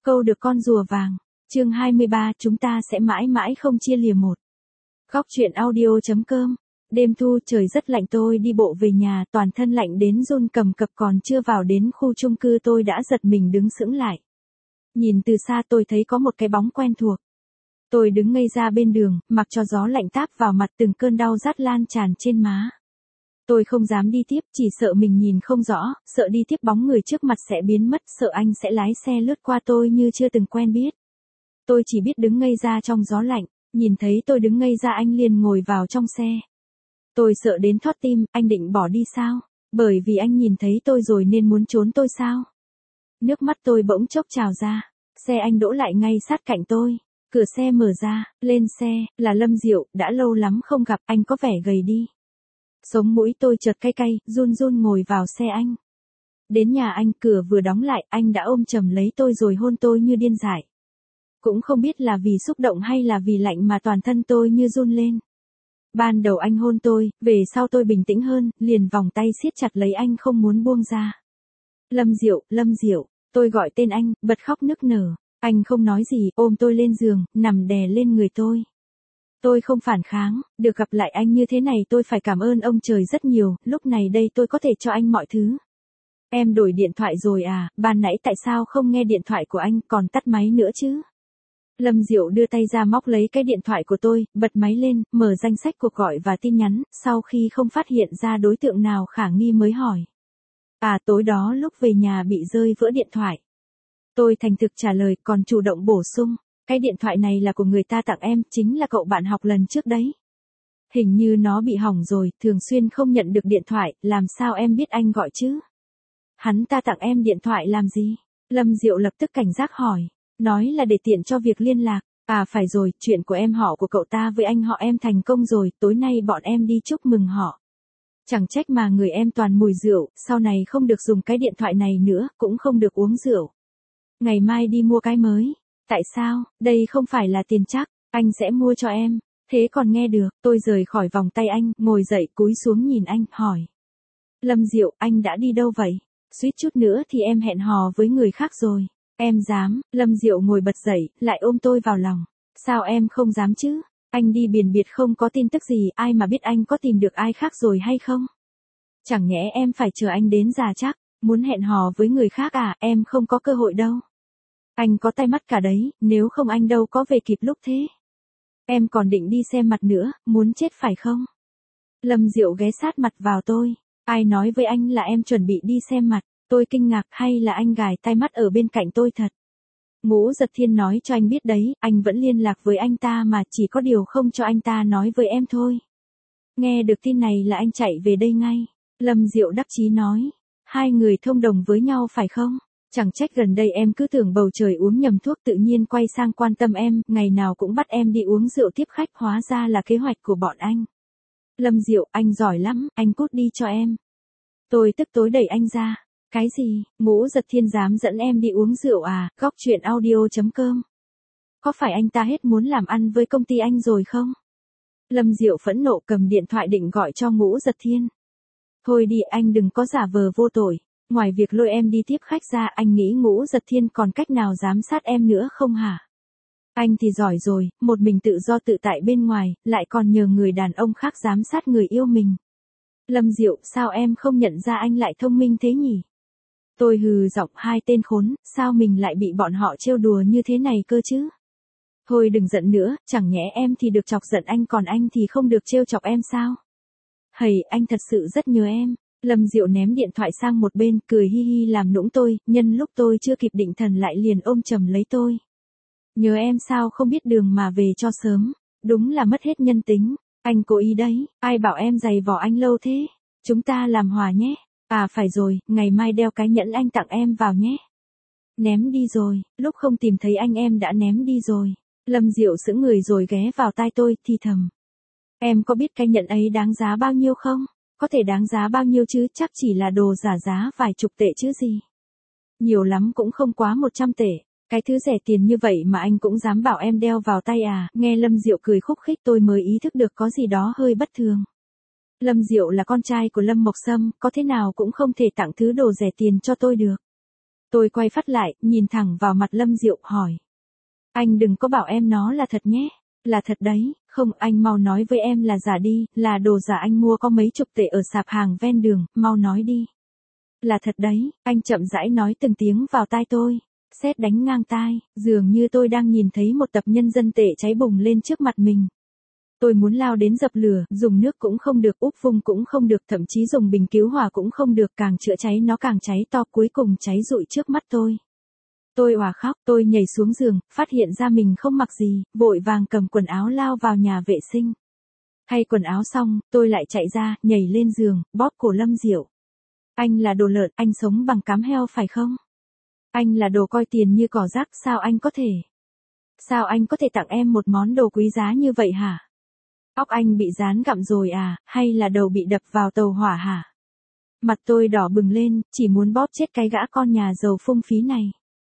Câu được con rùa vàng. Chương 23, chúng ta sẽ mãi mãi không chia lìa một. Góc truyện audio.com. Đêm thu trời rất lạnh, tôi đi bộ về nhà, toàn thân lạnh đến run cầm cập, còn chưa vào đến khu chung cư tôi đã giật mình đứng sững lại. Nhìn từ xa tôi thấy có một cái bóng quen thuộc. Tôi đứng ngây ra bên đường, mặc cho gió lạnh táp vào mặt, từng cơn đau rát lan tràn trên má. Tôi không dám đi tiếp, chỉ sợ mình nhìn không rõ, sợ đi tiếp bóng người trước mặt sẽ biến mất, sợ anh sẽ lái xe lướt qua tôi như chưa từng quen biết. Tôi chỉ biết đứng ngây ra trong gió lạnh, nhìn thấy tôi đứng ngây ra anh liền ngồi vào trong xe. Tôi sợ đến thót tim, anh định bỏ đi sao? Bởi vì anh nhìn thấy tôi rồi nên muốn trốn tôi sao? Nước mắt tôi bỗng chốc trào ra, xe anh đỗ lại ngay sát cạnh tôi. Cửa xe mở ra, lên xe, là Lâm Diệu, đã lâu lắm không gặp, anh có vẻ gầy đi. Sống mũi tôi chợt cay cay, run run ngồi vào xe anh. Đến nhà anh, cửa vừa đóng lại, anh đã ôm chầm lấy tôi rồi hôn tôi như điên dại. Cũng không biết là vì xúc động hay là vì lạnh mà toàn thân tôi như run lên. Ban đầu anh hôn tôi, về sau tôi bình tĩnh hơn, liền vòng tay siết chặt lấy anh không muốn buông ra. Lâm Diệu, tôi gọi tên anh, bật khóc nức nở. Anh không nói gì, ôm tôi lên giường, nằm đè lên người tôi. Tôi không phản kháng, được gặp lại anh như thế này tôi phải cảm ơn ông trời rất nhiều, lúc này đây tôi có thể cho anh mọi thứ. Em đổi điện thoại rồi à, ban nãy tại sao không nghe điện thoại của anh, còn tắt máy nữa chứ? Lâm Diệu đưa tay ra móc lấy cái điện thoại của tôi, bật máy lên, mở danh sách cuộc gọi và tin nhắn, sau khi không phát hiện ra đối tượng nào khả nghi mới hỏi. À, tối đó lúc về nhà bị rơi vỡ điện thoại. Tôi thành thực trả lời, còn chủ động bổ sung. Cái điện thoại này là của người ta tặng em, chính là cậu bạn học lần trước đấy. Hình như nó bị hỏng rồi, thường xuyên không nhận được điện thoại, làm sao em biết anh gọi chứ? Hắn ta tặng em điện thoại làm gì? Lâm Diệu lập tức cảnh giác hỏi. Nói là để tiện cho việc liên lạc. À phải rồi, chuyện của em họ của cậu ta với anh họ em thành công rồi, tối nay bọn em đi chúc mừng họ. Chẳng trách mà người em toàn mùi rượu, sau này không được dùng cái điện thoại này nữa, cũng không được uống rượu. Ngày mai đi mua cái mới. Tại sao, đây không phải là tiền chắc, anh sẽ mua cho em. Thế còn nghe được, tôi rời khỏi vòng tay anh, ngồi dậy cúi xuống nhìn anh, hỏi. Lâm Diệu, anh đã đi đâu vậy? Suýt chút nữa thì em hẹn hò với người khác rồi. Em dám, Lâm Diệu ngồi bật dậy, lại ôm tôi vào lòng. Sao em không dám chứ? Anh đi biển biệt không có tin tức gì, ai mà biết anh có tìm được ai khác rồi hay không? Chẳng nhẽ em phải chờ anh đến già chắc, muốn hẹn hò với người khác à, em không có cơ hội đâu. Anh có tay mắt cả đấy, nếu không anh đâu có về kịp lúc thế. Em còn định đi xem mặt nữa, muốn chết phải không? Lâm Diệu ghé sát mặt vào tôi. Ai nói với anh là em chuẩn bị đi xem mặt? Tôi kinh ngạc, hay là anh gài tai mắt ở bên cạnh tôi thật? Ngũ Giật Thiên nói cho anh biết đấy, anh vẫn liên lạc với anh ta mà, chỉ có điều không cho anh ta nói với em thôi. Nghe được tin này là anh chạy về đây ngay. Lâm Diệu đắc chí nói. Hai người thông đồng với nhau phải không? Chẳng trách gần đây em cứ tưởng bầu trời uống nhầm thuốc, tự nhiên quay sang quan tâm em, ngày nào cũng bắt em đi uống rượu tiếp khách, hóa ra là kế hoạch của bọn anh. Lâm Diệu, anh giỏi lắm, anh cút đi cho em. Tôi tức tối đẩy anh ra. Cái gì, Ngũ Giật Thiên dám dẫn em đi uống rượu à? Góc truyện audio.com. Có phải anh ta hết muốn làm ăn với công ty anh rồi không? Lâm Diệu phẫn nộ cầm điện thoại định gọi cho Ngũ Giật Thiên. Thôi đi, anh đừng có giả vờ vô tội. Ngoài việc lôi em đi tiếp khách ra, anh nghĩ Ngũ Giật Thiên còn cách nào giám sát em nữa không hả? Anh thì giỏi rồi, một mình tự do tự tại bên ngoài, lại còn nhờ người đàn ông khác giám sát người yêu mình. Lâm Diệu, sao em không nhận ra anh lại thông minh thế nhỉ? Tôi hừ giọng, hai tên khốn, sao mình lại bị bọn họ trêu đùa như thế này cơ chứ? Thôi đừng giận nữa, chẳng nhẽ em thì được chọc giận anh còn anh thì không được trêu chọc em sao? Hầy, anh thật sự rất nhớ em. Lâm Diệu ném điện thoại sang một bên, cười hi hi làm nũng tôi, nhân lúc tôi chưa kịp định thần lại liền ôm chầm lấy tôi. Nhớ em sao không biết đường mà về cho sớm, đúng là mất hết nhân tính, anh cố ý đấy, ai bảo em giày vò anh lâu thế, chúng ta làm hòa nhé, à phải rồi, ngày mai đeo cái nhẫn anh tặng em vào nhé. Ném đi rồi, lúc không tìm thấy anh em đã ném đi rồi. Lâm Diệu sững người rồi ghé vào tai tôi, thì thầm. Em có biết cái nhẫn ấy đáng giá bao nhiêu không? Có thể đáng giá bao nhiêu chứ, chắc chỉ là đồ giả giá vài chục tệ chứ gì. Nhiều lắm cũng không quá 100 tệ. Cái thứ rẻ tiền như vậy mà anh cũng dám bảo em đeo vào tay à? Nghe Lâm Diệu cười khúc khích tôi mới ý thức được có gì đó hơi bất thường. Lâm Diệu là con trai của Lâm Mộc Sâm, có thế nào cũng không thể tặng thứ đồ rẻ tiền cho tôi được. Tôi quay phát lại, nhìn thẳng vào mặt Lâm Diệu, hỏi. Anh đừng có bảo em nó là thật nhé. Là thật đấy, không anh mau nói với em là giả đi, là đồ giả anh mua có mấy chục tệ ở sạp hàng ven đường, mau nói đi. Là thật đấy, anh chậm rãi nói từng tiếng vào tai tôi. Sét đánh ngang tai, dường như tôi đang nhìn thấy một tập nhân dân tệ cháy bùng lên trước mặt mình. Tôi muốn lao đến dập lửa, dùng nước cũng không được, úp vung cũng không được, thậm chí dùng bình cứu hỏa cũng không được, càng chữa cháy nó càng cháy to, cuối cùng cháy rụi trước mắt tôi. Tôi òa khóc, tôi nhảy xuống giường, phát hiện ra mình không mặc gì, vội vàng cầm quần áo lao vào nhà vệ sinh. Thay quần áo xong, tôi lại chạy ra, nhảy lên giường, bóp cổ Lâm Diệu. Anh là đồ lợn, anh sống bằng cám heo phải không? Anh là đồ coi tiền như cỏ rác, sao anh có thể? Sao anh có thể tặng em một món đồ quý giá như vậy hả? Óc anh bị dán gặm rồi à, hay là đầu bị đập vào tàu hỏa hả? Mặt tôi đỏ bừng lên, chỉ muốn bóp chết cái gã con nhà giàu phung phí này.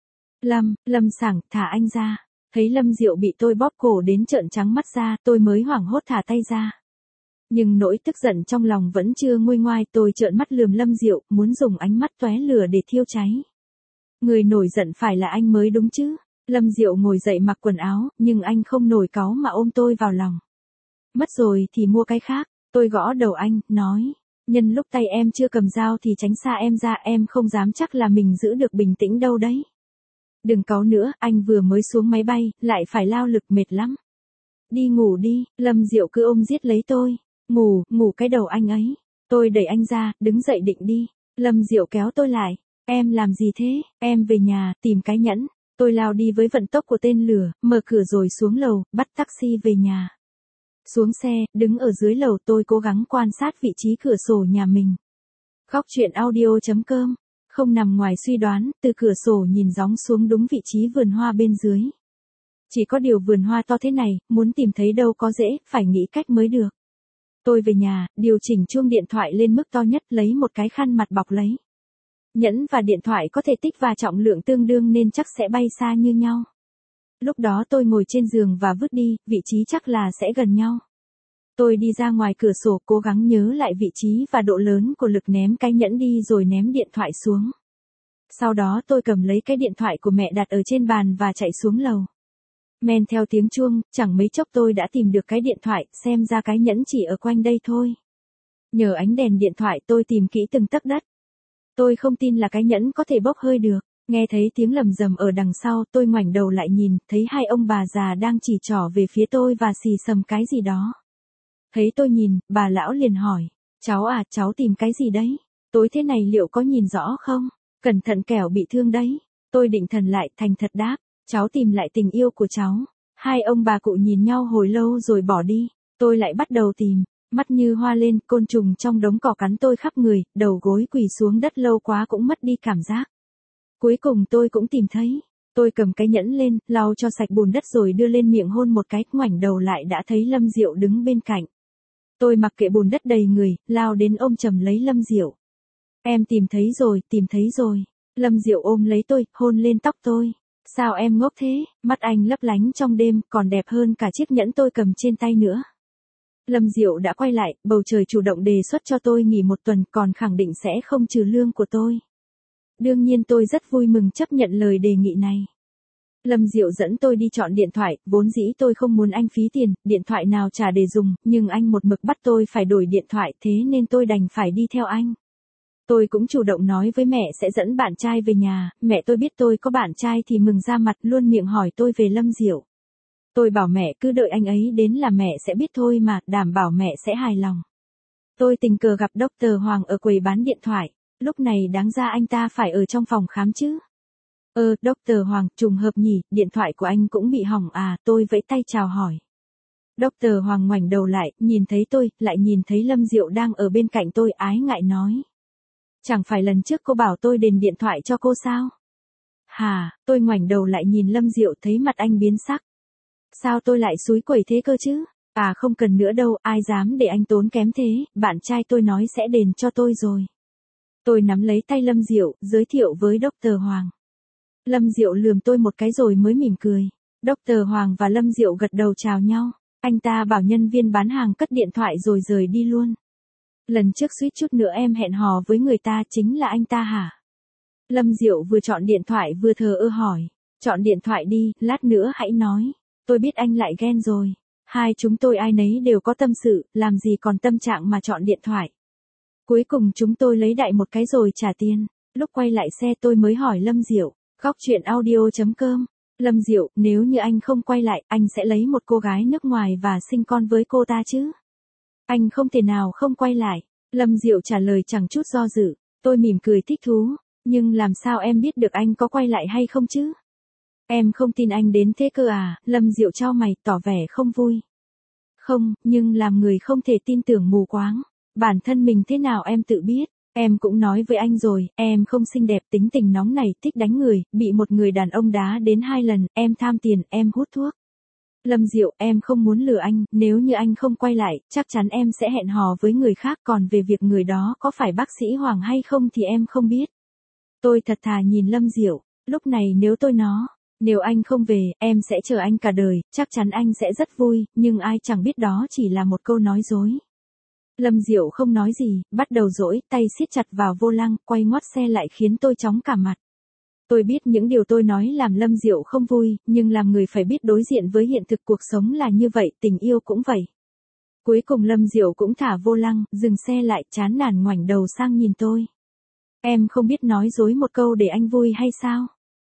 Lâm Sảng, thả anh ra. Thấy Lâm Diệu bị tôi bóp cổ đến trợn trắng mắt ra, tôi mới hoảng hốt thả tay ra. Nhưng nỗi tức giận trong lòng vẫn chưa nguôi ngoai, tôi trợn mắt lườm Lâm Diệu, muốn dùng ánh mắt tóe lửa để thiêu cháy. Người nổi giận phải là anh mới đúng chứ. Lâm Diệu ngồi dậy mặc quần áo, nhưng anh không nổi cáu mà ôm tôi vào lòng. Mất rồi thì mua cái khác, tôi gõ đầu anh, nói. Nhân lúc tay em chưa cầm dao thì tránh xa em ra, em không dám chắc là mình giữ được bình tĩnh đâu đấy. Đừng cáu nữa, anh vừa mới xuống máy bay, lại phải lao lực mệt lắm. Đi ngủ đi, Lâm Diệu cứ ôm giết lấy tôi. Ngủ cái đầu anh ấy. Tôi đẩy anh ra, đứng dậy định đi. Lâm Diệu kéo tôi lại. Em làm gì thế? Em về nhà, tìm cái nhẫn. Tôi lao đi với vận tốc của tên lửa, mở cửa rồi xuống lầu, bắt taxi về nhà. Xuống xe, đứng ở dưới lầu tôi cố gắng quan sát vị trí cửa sổ nhà mình. Góc truyện audio.com. Không nằm ngoài suy đoán, từ cửa sổ nhìn gióng xuống đúng vị trí vườn hoa bên dưới. Chỉ có điều vườn hoa to thế này, muốn tìm thấy đâu có dễ, phải nghĩ cách mới được. Tôi về nhà, điều chỉnh chuông điện thoại lên mức to nhất, lấy một cái khăn mặt bọc lấy. Nhẫn và điện thoại có thể tích và trọng lượng tương đương nên chắc sẽ bay xa như nhau. Lúc đó tôi ngồi trên giường và vứt đi, vị trí chắc là sẽ gần nhau. Tôi đi ra ngoài cửa sổ cố gắng nhớ lại vị trí và độ lớn của lực ném cái nhẫn đi rồi ném điện thoại xuống. Sau đó tôi cầm lấy cái điện thoại của mẹ đặt ở trên bàn và chạy xuống lầu. Men theo tiếng chuông, chẳng mấy chốc tôi đã tìm được cái điện thoại, xem ra cái nhẫn chỉ ở quanh đây thôi. Nhờ ánh đèn điện thoại tôi tìm kỹ từng tấc đất. Tôi không tin là cái nhẫn có thể bốc hơi được. Nghe thấy tiếng lầm rầm ở đằng sau, tôi ngoảnh đầu lại nhìn, thấy hai ông bà già đang chỉ trỏ về phía tôi và xì xầm cái gì đó. Thấy tôi nhìn, bà lão liền hỏi, cháu à, cháu tìm cái gì đấy? Tối thế này liệu có nhìn rõ không? Cẩn thận kẻo bị thương đấy. Tôi định thần lại, thành thật đáp, cháu tìm lại tình yêu của cháu. Hai ông bà cụ nhìn nhau hồi lâu rồi bỏ đi. Tôi lại bắt đầu tìm, mắt như hoa lên, côn trùng trong đống cỏ cắn tôi khắp người, đầu gối quỳ xuống đất lâu quá cũng mất đi cảm giác. Cuối cùng tôi cũng tìm thấy. Tôi cầm cái nhẫn lên, lau cho sạch bùn đất rồi đưa lên miệng hôn một cái, ngoảnh đầu lại đã thấy Lâm Diệu đứng bên cạnh. Tôi mặc kệ bùn đất đầy người, lao đến ôm chầm lấy Lâm Diệu. Em tìm thấy rồi. Lâm Diệu ôm lấy tôi, hôn lên tóc tôi. Sao em ngốc thế? Mắt anh lấp lánh trong đêm, còn đẹp hơn cả chiếc nhẫn tôi cầm trên tay nữa. Lâm Diệu đã quay lại, bầu trời chủ động đề xuất cho tôi nghỉ một tuần, còn khẳng định sẽ không trừ lương của tôi. Đương nhiên tôi rất vui mừng chấp nhận lời đề nghị này. Lâm Diệu dẫn tôi đi chọn điện thoại, vốn dĩ tôi không muốn anh phí tiền, điện thoại nào trả để dùng, nhưng anh một mực bắt tôi phải đổi điện thoại, thế nên tôi đành phải đi theo anh. Tôi cũng chủ động nói với mẹ sẽ dẫn bạn trai về nhà, mẹ tôi biết tôi có bạn trai thì mừng ra mặt, luôn miệng hỏi tôi về Lâm Diệu. Tôi bảo mẹ cứ đợi anh ấy đến là mẹ sẽ biết thôi mà, đảm bảo mẹ sẽ hài lòng. Tôi tình cờ gặp Dr. Hoàng ở quầy bán điện thoại, lúc này đáng ra anh ta phải ở trong phòng khám chứ. Dr. Hoàng, trùng hợp nhỉ, điện thoại của anh cũng bị hỏng à, tôi vẫy tay chào hỏi. Dr. Hoàng ngoảnh đầu lại, nhìn thấy tôi, lại nhìn thấy Lâm Diệu đang ở bên cạnh tôi, ái ngại nói. Chẳng phải lần trước cô bảo tôi đền điện thoại cho cô sao? Hả, tôi ngoảnh đầu lại nhìn Lâm Diệu thấy mặt anh biến sắc. Sao tôi lại xúi quẩy thế cơ chứ? À không cần nữa đâu, ai dám để anh tốn kém thế, bạn trai tôi nói sẽ đền cho tôi rồi. Tôi nắm lấy tay Lâm Diệu, giới thiệu với Dr. Hoàng. Lâm Diệu lườm tôi một cái rồi mới mỉm cười. Dr. Hoàng và Lâm Diệu gật đầu chào nhau. Anh ta bảo nhân viên bán hàng cất điện thoại rồi rời đi luôn. Lần trước suýt chút nữa em hẹn hò với người ta chính là anh ta hả? Lâm Diệu vừa chọn điện thoại vừa thờ ơ hỏi. Chọn điện thoại đi, lát nữa hãy nói. Tôi biết anh lại ghen rồi. Hai chúng tôi ai nấy đều có tâm sự, làm gì còn tâm trạng mà chọn điện thoại. Cuối cùng chúng tôi lấy đại một cái rồi trả tiền. Lúc quay lại xe tôi mới hỏi Lâm Diệu. Góc chuyện audio.com. Lâm Diệu, nếu như anh không quay lại, anh sẽ lấy một cô gái nước ngoài và sinh con với cô ta chứ? Anh không thể nào không quay lại. Lâm Diệu trả lời chẳng chút do dự. Tôi mỉm cười thích thú. Nhưng làm sao em biết được anh có quay lại hay không chứ? Em không tin anh đến thế cơ à? Lâm Diệu chau mày tỏ vẻ không vui. Không, nhưng làm người không thể tin tưởng mù quáng. Bản thân mình thế nào em tự biết. Em cũng nói với anh rồi, em không xinh đẹp, tính tình nóng này, thích đánh người, bị một người đàn ông đá đến 2 lần, em tham tiền, em hút thuốc. Lâm Diệu, em không muốn lừa anh, nếu như anh không quay lại, chắc chắn em sẽ hẹn hò với người khác, còn về việc người đó có phải bác sĩ Hoàng hay không thì em không biết. Tôi thật thà nhìn Lâm Diệu, lúc này nếu anh không về, em sẽ chờ anh cả đời, chắc chắn anh sẽ rất vui, nhưng ai chẳng biết đó chỉ là một câu nói dối. Lâm Diệu không nói gì, bắt đầu dỗi, tay siết chặt vào vô lăng, quay ngoắt xe lại khiến tôi chóng cả mặt. Tôi biết những điều tôi nói làm Lâm Diệu không vui, nhưng làm người phải biết đối diện với hiện thực cuộc sống là như vậy, tình yêu cũng vậy. Cuối cùng Lâm Diệu cũng thả vô lăng, dừng xe lại, chán nản ngoảnh đầu sang nhìn tôi. Em không biết nói dối một câu để anh vui hay sao?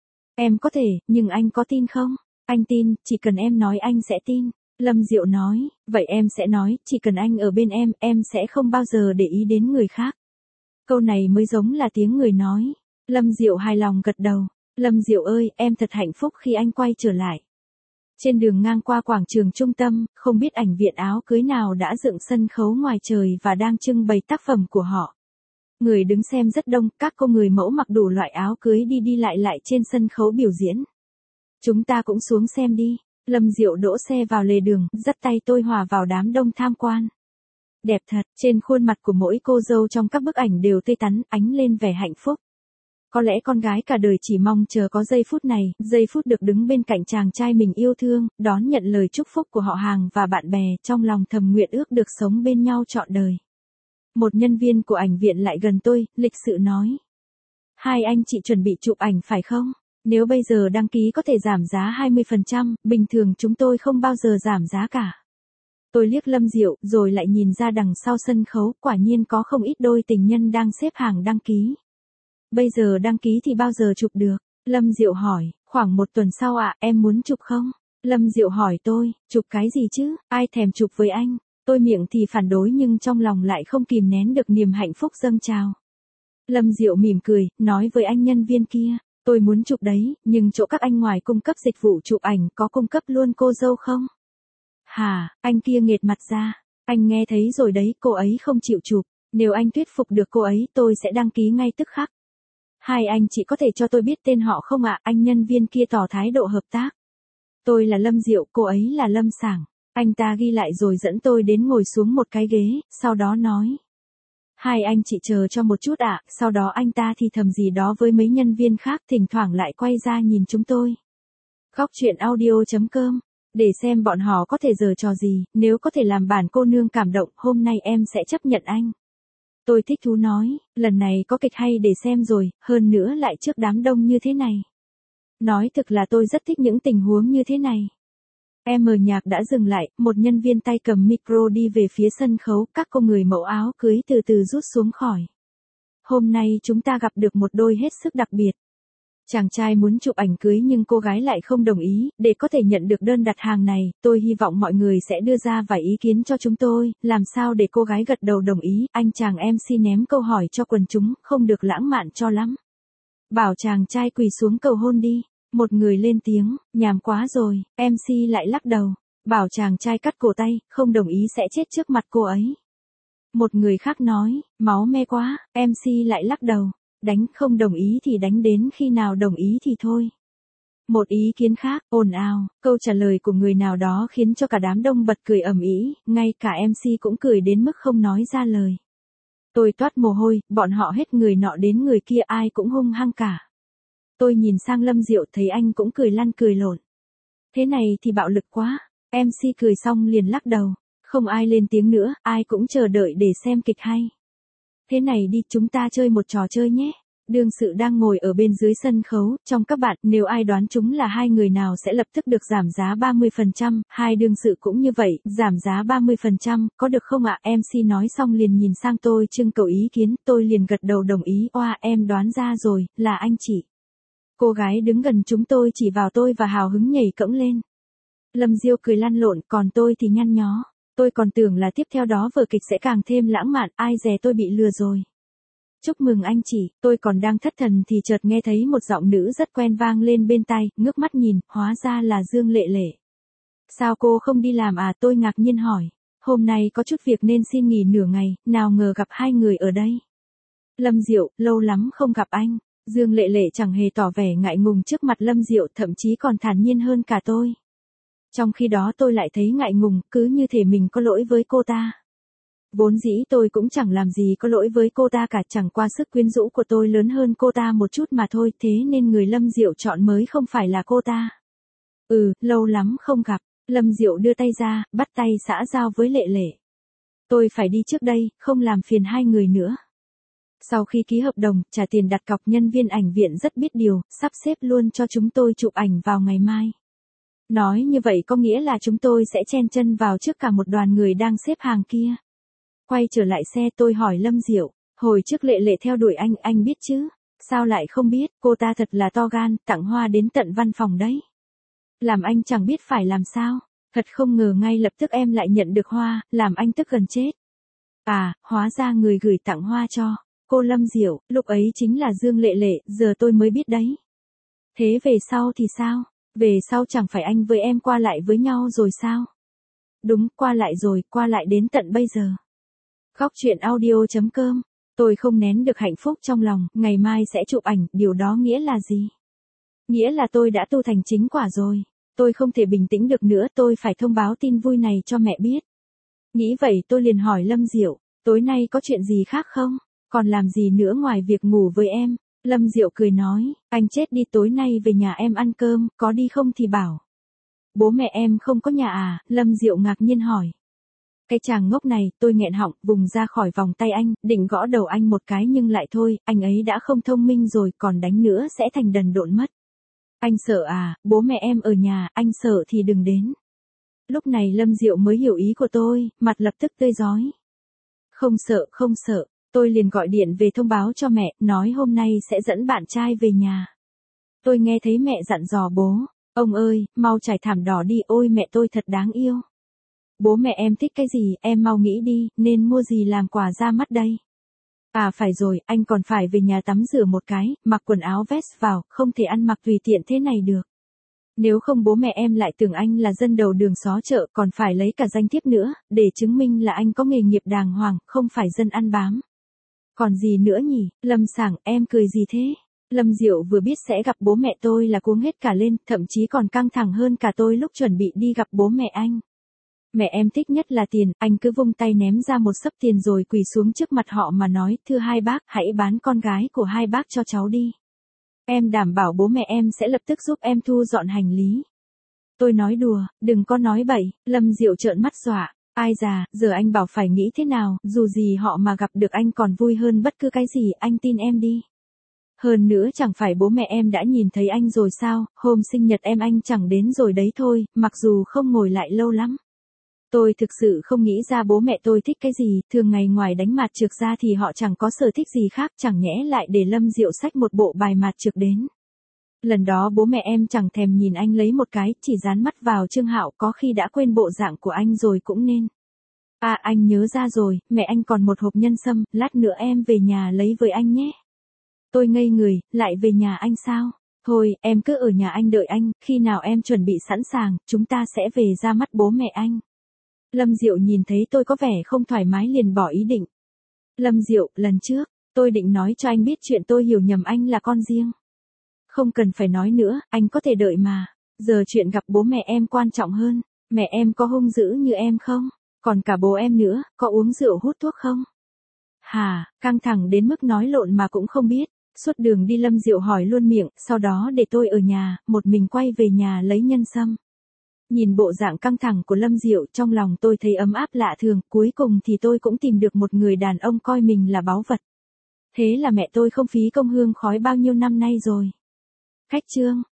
Em có thể, nhưng anh có tin không? Anh tin, chỉ cần em nói anh sẽ tin. Lâm Diệu nói, vậy em sẽ nói, chỉ cần anh ở bên em sẽ không bao giờ để ý đến người khác. Câu này mới giống là tiếng người nói. Lâm Diệu hài lòng gật đầu. Lâm Diệu ơi, em thật hạnh phúc khi anh quay trở lại. Trên đường ngang qua quảng trường trung tâm, không biết ảnh viện áo cưới nào đã dựng sân khấu ngoài trời và đang trưng bày tác phẩm của họ. Người đứng xem rất đông, các cô người mẫu mặc đủ loại áo cưới đi đi lại trên sân khấu biểu diễn. Chúng ta cũng xuống xem đi. Lâm Diệu đỗ xe vào lề đường, dắt tay tôi hòa vào đám đông tham quan. Đẹp thật, trên khuôn mặt của mỗi cô dâu trong các bức ảnh đều tươi tắn, ánh lên vẻ hạnh phúc. Có lẽ con gái cả đời chỉ mong chờ có giây phút này, giây phút được đứng bên cạnh chàng trai mình yêu thương, đón nhận lời chúc phúc của họ hàng và bạn bè, trong lòng thầm nguyện ước được sống bên nhau trọn đời. Một nhân viên của ảnh viện lại gần tôi, lịch sự nói. Hai anh chị chuẩn bị chụp ảnh phải không? Nếu bây giờ đăng ký có thể giảm giá 20%, bình thường chúng tôi không bao giờ giảm giá cả. Tôi liếc Lâm Diệu, rồi lại nhìn ra đằng sau sân khấu, quả nhiên có không ít đôi tình nhân đang xếp hàng đăng ký. Bây giờ đăng ký thì bao giờ chụp được? Lâm Diệu hỏi, khoảng 1 tuần sau ạ, em muốn chụp không? Lâm Diệu hỏi tôi, chụp cái gì chứ, ai thèm chụp với anh? Tôi miệng thì phản đối nhưng trong lòng lại không kìm nén được niềm hạnh phúc dâng trào. Lâm Diệu mỉm cười, nói với anh nhân viên kia, tôi muốn chụp đấy, nhưng chỗ các anh ngoài cung cấp dịch vụ chụp ảnh có cung cấp luôn cô dâu không? Hả, anh kia nghệt mặt ra, anh nghe thấy rồi đấy, cô ấy không chịu chụp, nếu anh thuyết phục được cô ấy tôi sẽ đăng ký ngay tức khắc. Hai anh chị có thể cho tôi biết tên họ không ạ? Anh nhân viên kia tỏ thái độ hợp tác. Tôi là Lâm Diệu, cô ấy là Lâm Sảng. Anh ta ghi lại rồi dẫn tôi đến ngồi xuống một cái ghế, sau đó nói. Hai anh chị chờ cho một chút ạ, sau đó anh ta thì thầm gì đó với mấy nhân viên khác, thỉnh thoảng lại quay ra nhìn chúng tôi. Góc chuyện audio.com, để xem bọn họ có thể giở trò gì, nếu có thể làm bản cô nương cảm động, hôm nay em sẽ chấp nhận anh. Tôi thích thú nói, lần này có kịch hay để xem rồi, hơn nữa lại trước đám đông như thế này. Nói thực là tôi rất thích những tình huống như thế này. Nhạc đã dừng lại, một nhân viên tay cầm micro đi về phía sân khấu, các cô người mẫu áo cưới từ từ rút xuống khỏi. Hôm nay chúng ta gặp được một đôi hết sức đặc biệt. Chàng trai muốn chụp ảnh cưới nhưng cô gái lại không đồng ý, để có thể nhận được đơn đặt hàng này, tôi hy vọng mọi người sẽ đưa ra vài ý kiến cho chúng tôi, làm sao để cô gái gật đầu đồng ý, anh chàng MC ném câu hỏi cho quần chúng, không được lãng mạn cho lắm. Bảo chàng trai quỳ xuống cầu hôn đi. Một người lên tiếng, nhàm quá rồi, MC lại lắc đầu, bảo chàng trai cắt cổ tay, không đồng ý sẽ chết trước mặt cô ấy. Một người khác nói, máu me quá, MC lại lắc đầu, đánh không đồng ý thì đánh đến khi nào đồng ý thì thôi. Một ý kiến khác, ồn ào, câu trả lời của người nào đó khiến cho cả đám đông bật cười ầm ĩ, ngay cả MC cũng cười đến mức không nói ra lời. Tôi toát mồ hôi, bọn họ hết người nọ đến người kia ai cũng hung hăng cả. Tôi nhìn sang Lâm Diệu thấy anh cũng cười lăn cười lộn. Thế này thì bạo lực quá, MC cười xong liền lắc đầu, không ai lên tiếng nữa, ai cũng chờ đợi để xem kịch hay. Thế này đi chúng ta chơi một trò chơi nhé. Đương sự đang ngồi ở bên dưới sân khấu, trong các bạn, nếu ai đoán chúng là hai người nào sẽ lập tức được giảm giá 30%, hai đương sự cũng như vậy, giảm giá 30%, có được không ạ? MC nói xong liền nhìn sang tôi trưng cầu ý kiến, tôi liền gật đầu đồng ý, oa em đoán ra rồi, là anh chị. Cô gái đứng gần chúng tôi chỉ vào tôi và hào hứng nhảy cẫng lên. Lâm Diêu cười lăn lộn, còn tôi thì nhăn nhó. Tôi còn tưởng là tiếp theo đó vở kịch sẽ càng thêm lãng mạn, ai dè tôi bị lừa rồi. Chúc mừng anh chị, tôi còn đang thất thần thì chợt nghe thấy một giọng nữ rất quen vang lên bên tai, ngước mắt nhìn, hóa ra là Dương Lệ Lệ. Sao cô không đi làm à? Tôi ngạc nhiên hỏi. Hôm nay có chút việc nên xin nghỉ nửa ngày, nào ngờ gặp hai người ở đây. Lâm Diệu, lâu lắm không gặp anh. Dương Lệ Lệ chẳng hề tỏ vẻ ngại ngùng trước mặt Lâm Diệu, thậm chí còn thản nhiên hơn cả tôi. Trong khi đó tôi lại thấy ngại ngùng, cứ như thể mình có lỗi với cô ta. Vốn dĩ tôi cũng chẳng làm gì có lỗi với cô ta cả, chẳng qua sức quyến rũ của tôi lớn hơn cô ta một chút mà thôi, thế nên người Lâm Diệu chọn mới không phải là cô ta. Lâu lắm không gặp. Lâm Diệu đưa tay ra, bắt tay xã giao với Lệ Lệ. Tôi phải đi trước đây, không làm phiền hai người nữa. Sau khi ký hợp đồng, trả tiền đặt cọc, nhân viên ảnh viện rất biết điều, sắp xếp luôn cho chúng tôi chụp ảnh vào ngày mai. Nói như vậy có nghĩa là chúng tôi sẽ chen chân vào trước cả một đoàn người đang xếp hàng kia. Quay trở lại xe tôi hỏi Lâm Diệu, hồi trước Lệ Lệ theo đuổi anh biết chứ? Sao lại không biết, cô ta thật là to gan, tặng hoa đến tận văn phòng đấy. Làm anh chẳng biết phải làm sao, thật không ngờ ngay lập tức em lại nhận được hoa, làm anh tức gần chết. À, hóa ra người gửi tặng hoa cho cô Lâm Diệu, lúc ấy chính là Dương Lệ Lệ, giờ tôi mới biết đấy. Thế về sau thì sao? Về sau chẳng phải anh với em qua lại với nhau rồi sao? Đúng, qua lại rồi, qua lại đến tận bây giờ. Góc truyện audio.com. Tôi không nén được hạnh phúc trong lòng, ngày mai sẽ chụp ảnh, điều đó nghĩa là gì? Nghĩa là tôi đã tu thành chính quả rồi. Tôi không thể bình tĩnh được nữa, tôi phải thông báo tin vui này cho mẹ biết. Nghĩ vậy tôi liền hỏi Lâm Diệu, tối nay có chuyện gì khác không? Còn làm gì nữa ngoài việc ngủ với em? Lâm Diệu cười nói, anh chết đi, tối nay về nhà em ăn cơm, có đi không thì bảo. Bố mẹ em không có nhà à? Lâm Diệu ngạc nhiên hỏi. Cái chàng ngốc này, tôi nghẹn họng, vùng ra khỏi vòng tay anh, định gõ đầu anh một cái nhưng lại thôi, anh ấy đã không thông minh rồi, còn đánh nữa sẽ thành đần độn mất. Anh sợ à? Bố mẹ em ở nhà, anh sợ thì đừng đến. Lúc này Lâm Diệu mới hiểu ý của tôi, mặt lập tức tươi rói. Không sợ, tôi liền gọi điện về thông báo cho mẹ, nói hôm nay sẽ dẫn bạn trai về nhà. Tôi nghe thấy mẹ dặn dò bố, ông ơi, mau trải thảm đỏ đi, ôi mẹ tôi thật đáng yêu. Bố mẹ em thích cái gì, em mau nghĩ đi, nên mua gì làm quà ra mắt đây. À phải rồi, anh còn phải về nhà tắm rửa một cái, mặc quần áo vest vào, không thể ăn mặc tùy tiện thế này được. Nếu không bố mẹ em lại tưởng anh là dân đầu đường xó chợ, còn phải lấy cả danh thiếp nữa, để chứng minh là anh có nghề nghiệp đàng hoàng, không phải dân ăn bám. Còn gì nữa nhỉ? Lâm Sảng, em cười gì thế? Lâm Diệu vừa biết sẽ gặp bố mẹ tôi là cuống hết cả lên, thậm chí còn căng thẳng hơn cả tôi lúc chuẩn bị đi gặp bố mẹ anh. Mẹ em thích nhất là tiền, anh cứ vung tay ném ra một xấp tiền rồi quỳ xuống trước mặt họ mà nói, thưa hai bác, hãy bán con gái của hai bác cho cháu đi. Em đảm bảo bố mẹ em sẽ lập tức giúp em thu dọn hành lý. Tôi nói đùa, đừng có nói bậy. Lâm Diệu trợn mắt dọa. Ai già, giờ anh bảo phải nghĩ thế nào, dù gì họ mà gặp được anh còn vui hơn bất cứ cái gì, anh tin em đi. Hơn nữa chẳng phải bố mẹ em đã nhìn thấy anh rồi sao, hôm sinh nhật em anh chẳng đến rồi đấy thôi, mặc dù không ngồi lại lâu lắm. Tôi thực sự không nghĩ ra bố mẹ tôi thích cái gì, thường ngày ngoài đánh mạt trược ra thì họ chẳng có sở thích gì khác, chẳng nhẽ lại để Lâm Diệu xách một bộ bài mạt trược đến. Lần đó bố mẹ em chẳng thèm nhìn anh lấy một cái, chỉ dán mắt vào Trương Hạo, có khi đã quên bộ dạng của anh rồi cũng nên. À anh nhớ ra rồi, mẹ anh còn một hộp nhân sâm, lát nữa em về nhà lấy với anh nhé. Tôi ngây người, lại về nhà anh sao? Thôi, em cứ ở nhà anh đợi anh, khi nào em chuẩn bị sẵn sàng, chúng ta sẽ về ra mắt bố mẹ anh. Lâm Diệu nhìn thấy tôi có vẻ không thoải mái liền bỏ ý định. Lâm Diệu, lần trước, tôi định nói cho anh biết chuyện tôi hiểu nhầm anh là con riêng. Không cần phải nói nữa, anh có thể đợi mà. Giờ chuyện gặp bố mẹ em quan trọng hơn. Mẹ em có hung dữ như em không? Còn cả bố em nữa, có uống rượu hút thuốc không? Hà, căng thẳng đến mức nói lộn mà cũng không biết. Suốt đường đi Lâm Diệu hỏi luôn miệng, sau đó để tôi ở nhà, một mình quay về nhà lấy nhân sâm. Nhìn bộ dạng căng thẳng của Lâm Diệu, trong lòng tôi thấy ấm áp lạ thường, cuối cùng thì tôi cũng tìm được một người đàn ông coi mình là báu vật. Thế là mẹ tôi không phí công hương khói bao nhiêu năm nay rồi. Khách chương.